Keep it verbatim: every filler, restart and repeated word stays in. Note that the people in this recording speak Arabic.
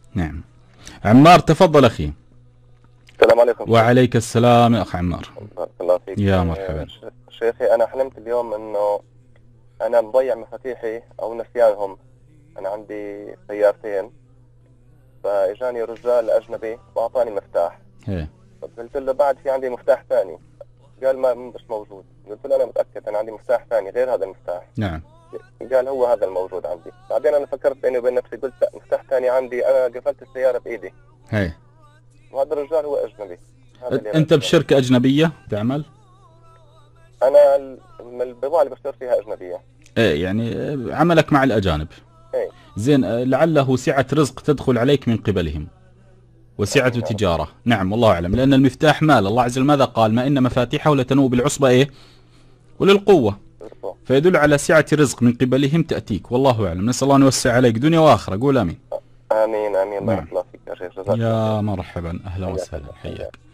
نعم. عمار تفضل أخي. السلام عليكم. وعليك السلام يا أخ عمار. بارك الله فيك. يا مرحبا. شيخي أنا حلمت اليوم إنه أنا مضيع مفاتيحي أو نسيانهم. أنا عندي سيارتين، فإجاني رجال أجنبي وأعطاني مفتاح. هي. قلت له بعد في عندي مفتاح ثاني، قال ما مش موجود. قلت له أنا متأكد أنا عندي مفتاح ثاني غير هذا المفتاح. نعم. قال هو هذا الموجود عندي. بعدين أنا فكرت بيني وبين نفسي، قلت لا، مفتاح ثاني عندي، أنا قفلت السيارة بإيدي. هي. وهذا الرجال هو أجنبي. أنت بشركة أجنبية تعمل؟ أنا البضاعة اللي بشتري فيها أجنبية. إيه يعني عملك مع الأجانب. إيه. زين، لعله سعة رزق تدخل عليك من قبلهم وسعة نعم. تجارة. نعم والله أعلم، لأن المفتاح مال الله عز وجل ماذا قال؟ ما إن مفاتيحه لتنوء بالعصبة إيه وللقوة، فيدل على سعة رزق من قبلهم تأتيك. والله أعلم. نسأل الله أن يوسع عليك دنيا وآخرة. قول آمين. آمين آمين. بارك الله فيك يا شيخ. يا مرحبا، أهلا وسهلا، حياك.